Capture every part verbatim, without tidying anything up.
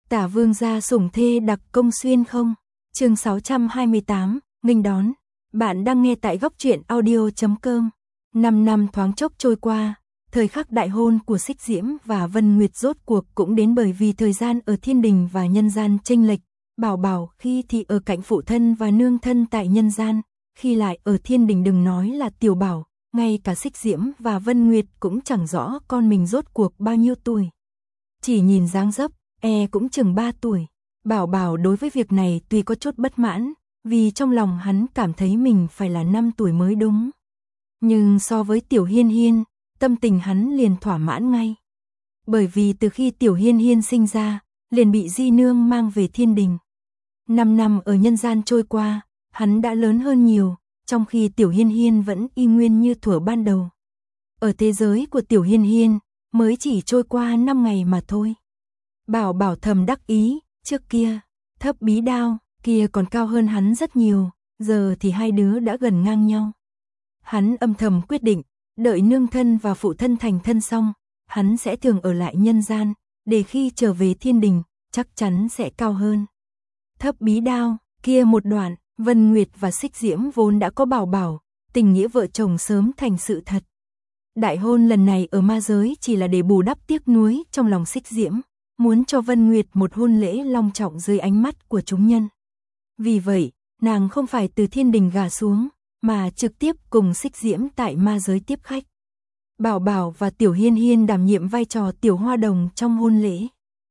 Tả vương gia sủng thê đặc công xuyên không? Chương sáu trăm hai mươi tám, nghênh đón. Bạn đang nghe tại góc truyện audio chấm com. Năm năm thoáng chốc trôi qua, thời khắc đại hôn của Xích Diễm và Vân Nguyệt rốt cuộc cũng đến, bởi vì thời gian ở thiên đình và nhân gian chênh lệch. Bảo Bảo khi thì ở cạnh phụ thân và nương thân tại nhân gian, khi lại ở thiên đình, đừng nói là Tiểu Bảo, ngay cả Xích Diễm và Vân Nguyệt cũng chẳng rõ con mình rốt cuộc bao nhiêu tuổi. Chỉ nhìn dáng dấp, e cũng chừng ba tuổi. Bảo Bảo đối với việc này tuy có chút bất mãn, vì trong lòng hắn cảm thấy mình phải là năm tuổi mới đúng. Nhưng so với Tiểu Hiên Hiên, tâm tình hắn liền thỏa mãn ngay. Bởi vì từ khi Tiểu Hiên Hiên sinh ra, liền bị Di Nương mang về thiên đình. Năm năm ở nhân gian trôi qua, hắn đã lớn hơn nhiều, trong khi Tiểu Hiên Hiên vẫn y nguyên như thuở ban đầu. Ở thế giới của Tiểu Hiên Hiên, mới chỉ trôi qua năm ngày mà thôi. Bảo Bảo thầm đắc ý, trước kia, Thấp Bí Đao kia còn cao hơn hắn rất nhiều, giờ thì hai đứa đã gần ngang nhau. Hắn âm thầm quyết định, đợi nương thân và phụ thân thành thân xong, hắn sẽ thường ở lại nhân gian, để khi trở về thiên đình, chắc chắn sẽ cao hơn. Thấp Bí Đao kia một đoạn, Vân Nguyệt và Xích Diễm vốn đã có Bảo Bảo, tình nghĩa vợ chồng sớm thành sự thật. Đại hôn lần này ở ma giới chỉ là để bù đắp tiếc nuối trong lòng Xích Diễm, muốn cho Vân Nguyệt một hôn lễ long trọng dưới ánh mắt của chúng nhân. Vì vậy, nàng không phải từ thiên đình gả xuống, mà trực tiếp cùng Xích Diễm tại ma giới tiếp khách. Bảo Bảo và Tiểu Hiên Hiên đảm nhiệm vai trò tiểu hoa đồng trong hôn lễ.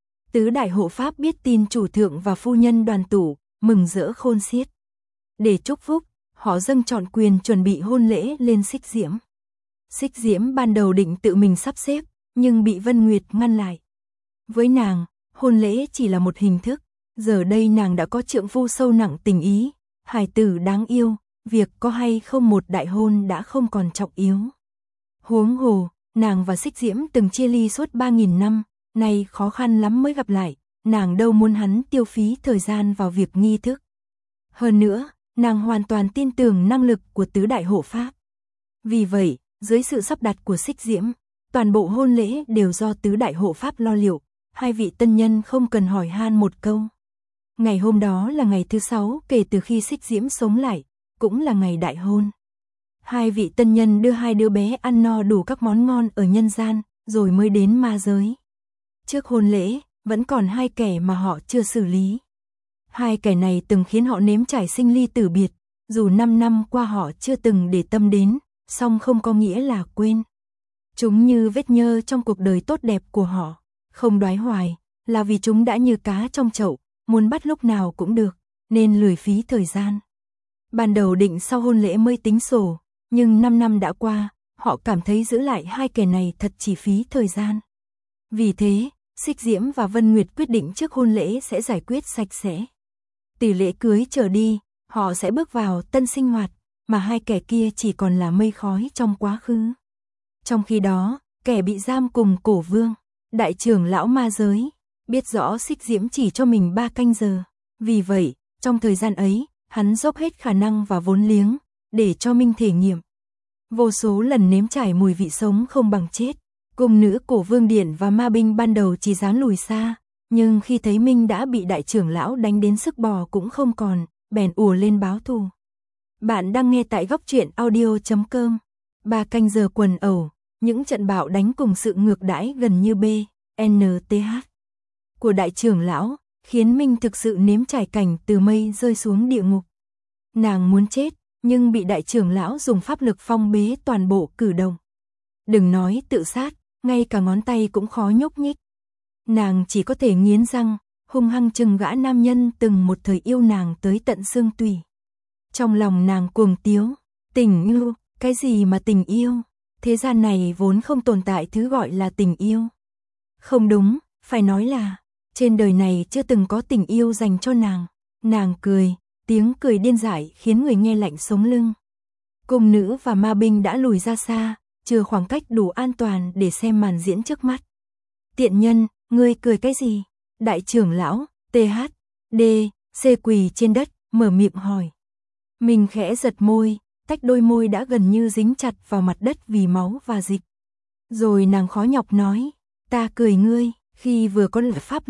Tứ đại hộ pháp biết tin chủ thượng và phu nhân đoàn tụ, mừng rỡ khôn xiết. Để chúc phúc, họ dâng trọn quyền chuẩn bị hôn lễ lên Xích Diễm. Xích Diễm ban đầu định tự mình sắp xếp, nhưng bị Vân Nguyệt ngăn lại. Với nàng, hôn lễ chỉ là một hình thức, giờ đây nàng đã có trượng phu sâu nặng tình ý, hài tử đáng yêu, việc có hay không một đại hôn đã không còn trọng yếu. Huống hồ, nàng và Xích Diễm từng chia ly suốt ba nghìn năm, nay khó khăn lắm mới gặp lại, nàng đâu muốn hắn tiêu phí thời gian vào việc nghi thức. Hơn nữa, nàng hoàn toàn tin tưởng năng lực của tứ đại hộ pháp. Vì vậy, dưới sự sắp đặt của Xích Diễm, toàn bộ hôn lễ đều do tứ đại hộ pháp lo liệu, hai vị tân nhân không cần hỏi han một câu. Ngày hôm đó là ngày thứ sáu kể từ khi Xích Diễm sống lại, cũng là ngày đại hôn. Hai vị tân nhân đưa hai đứa bé ăn no đủ các món ngon ở nhân gian, rồi mới đến ma giới. Trước hôn lễ, vẫn còn hai kẻ mà họ chưa xử lý. Hai kẻ này từng khiến họ nếm trải sinh ly tử biệt, dù năm năm qua họ chưa từng để tâm đến, song không có nghĩa là quên. Chúng như vết nhơ trong cuộc đời tốt đẹp của họ, không đoái hoài, là vì chúng đã như cá trong chậu, muốn bắt lúc nào cũng được, nên lười phí thời gian. Ban đầu định sau hôn lễ mới tính sổ, nhưng năm năm đã qua, họ cảm thấy giữ lại hai kẻ này thật chỉ phí thời gian. Vì thế, Xích Diễm và Vân Nguyệt quyết định trước hôn lễ sẽ giải quyết sạch sẽ. Từ lễ cưới trở đi, họ sẽ bước vào tân sinh hoạt, mà hai kẻ kia chỉ còn là mây khói trong quá khứ. Trong khi đó, kẻ bị giam cùng Cổ Vương, đại trưởng lão ma giới, biết rõ Xích Diễm chỉ cho mình ba canh giờ. Vì vậy, trong thời gian ấy, hắn dốc hết khả năng và vốn liếng, để cho Minh thể nghiệm. Vô số lần nếm trải mùi vị sống không bằng chết, cung nữ Cổ Vương Điện và ma binh ban đầu chỉ dám lùi xa, nhưng khi thấy Minh đã bị đại trưởng lão đánh đến sức bò cũng không còn, bèn ùa lên báo thù. Bạn đang nghe tại góc truyện audio chấm com. Ba canh giờ quần ẩu, những trận bạo đánh cùng sự ngược đãi gần như B N T H của đại trưởng lão, khiến Minh thực sự nếm trải cảnh từ mây rơi xuống địa ngục. Nàng muốn chết, nhưng bị đại trưởng lão dùng pháp lực phong bế toàn bộ cử động. Đừng nói tự sát, ngay cả ngón tay cũng khó nhúc nhích. Nàng chỉ có thể nghiến răng, hung hăng chừng gã nam nhân từng một thời yêu nàng tới tận xương tủy. Trong lòng nàng cuồng tiếu, tình yêu, cái gì mà tình yêu? Thế gian này vốn không tồn tại thứ gọi là tình yêu. Không đúng, phải nói là, trên đời này chưa từng có tình yêu dành cho nàng. Nàng cười, tiếng cười điên dại khiến người nghe lạnh sống lưng. Cung nữ và ma binh đã lùi ra xa, chưa khoảng cách đủ an toàn để xem màn diễn trước mắt. Tiện nhân, ngươi cười cái gì? Đại trưởng lão, T H D C quỳ trên đất, mở miệng hỏi. Mình khẽ giật môi, tách đôi môi đã gần như dính chặt vào mặt đất vì máu và dịch. Rồi nàng khó nhọc nói, ta cười ngươi, khi vừa có lợi pháp lực,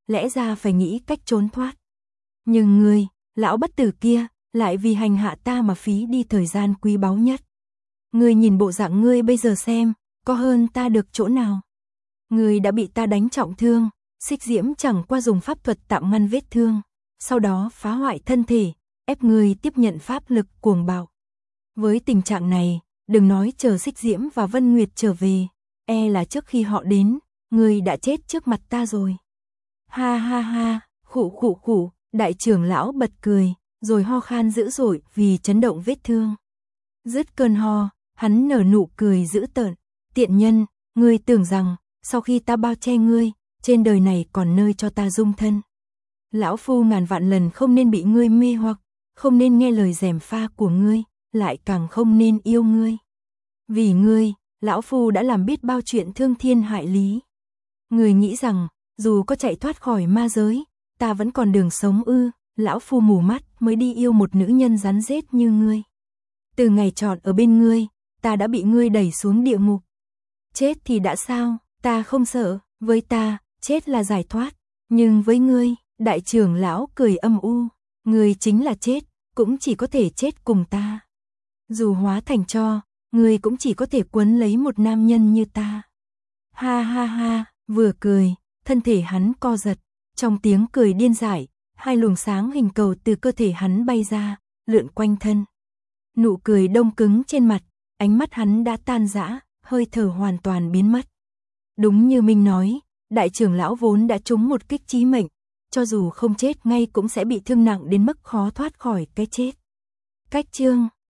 lẽ ra phải nghĩ cách trốn thoát. Nhưng ngươi, lão bất tử kia, lại vì hành hạ ta mà phí đi thời gian quý báu nhất. Ngươi nhìn bộ dạng ngươi bây giờ xem, có hơn ta được chỗ nào. Ngươi đã bị ta đánh trọng thương, Xích Diễm chẳng qua dùng pháp thuật tạm ngăn vết thương, sau đó phá hoại thân thể, ép ngươi tiếp nhận pháp lực cuồng bạo. Với tình trạng này, đừng nói chờ Xích Diễm và Vân Nguyệt trở về, e là trước khi họ đến, ngươi đã chết trước mặt ta rồi. Ha ha ha, khụ khụ khụ, đại trưởng lão bật cười, rồi ho khan dữ dội vì chấn động vết thương. Dứt cơn ho, hắn nở nụ cười dữ tợn, tiện nhân, ngươi tưởng rằng, sau khi ta bao che ngươi, trên đời này còn nơi cho ta dung thân. Lão phu ngàn vạn lần không nên bị ngươi mê hoặc, không nên nghe lời gièm pha của ngươi, lại càng không nên yêu ngươi. Vì ngươi, lão phu đã làm biết bao chuyện thương thiên hại lý. Ngươi nghĩ rằng, dù có chạy thoát khỏi ma giới, ta vẫn còn đường sống ư? Lão phu mù mắt mới đi yêu một nữ nhân rắn rết như ngươi. Từ ngày chọn ở bên ngươi, ta đã bị ngươi đẩy xuống địa ngục. Chết thì đã sao, ta không sợ, với ta, chết là giải thoát. Nhưng với ngươi, đại trưởng lão cười âm u, ngươi chính là chết, cũng chỉ có thể chết cùng ta. Dù hóa thành tro, ngươi cũng chỉ có thể quấn lấy một nam nhân như ta. Ha ha ha, vừa cười, thân thể hắn co giật, trong tiếng cười điên dại, hai luồng sáng hình cầu từ cơ thể hắn bay ra, lượn quanh thân. Nụ cười đông cứng trên mặt, ánh mắt hắn đã tan rã, hơi thở hoàn toàn biến mất. Đúng như Minh nói, đại trưởng lão vốn đã trúng một kích chí mệnh, cho dù không chết ngay cũng sẽ bị thương nặng đến mức khó thoát khỏi cái chết. Cách chương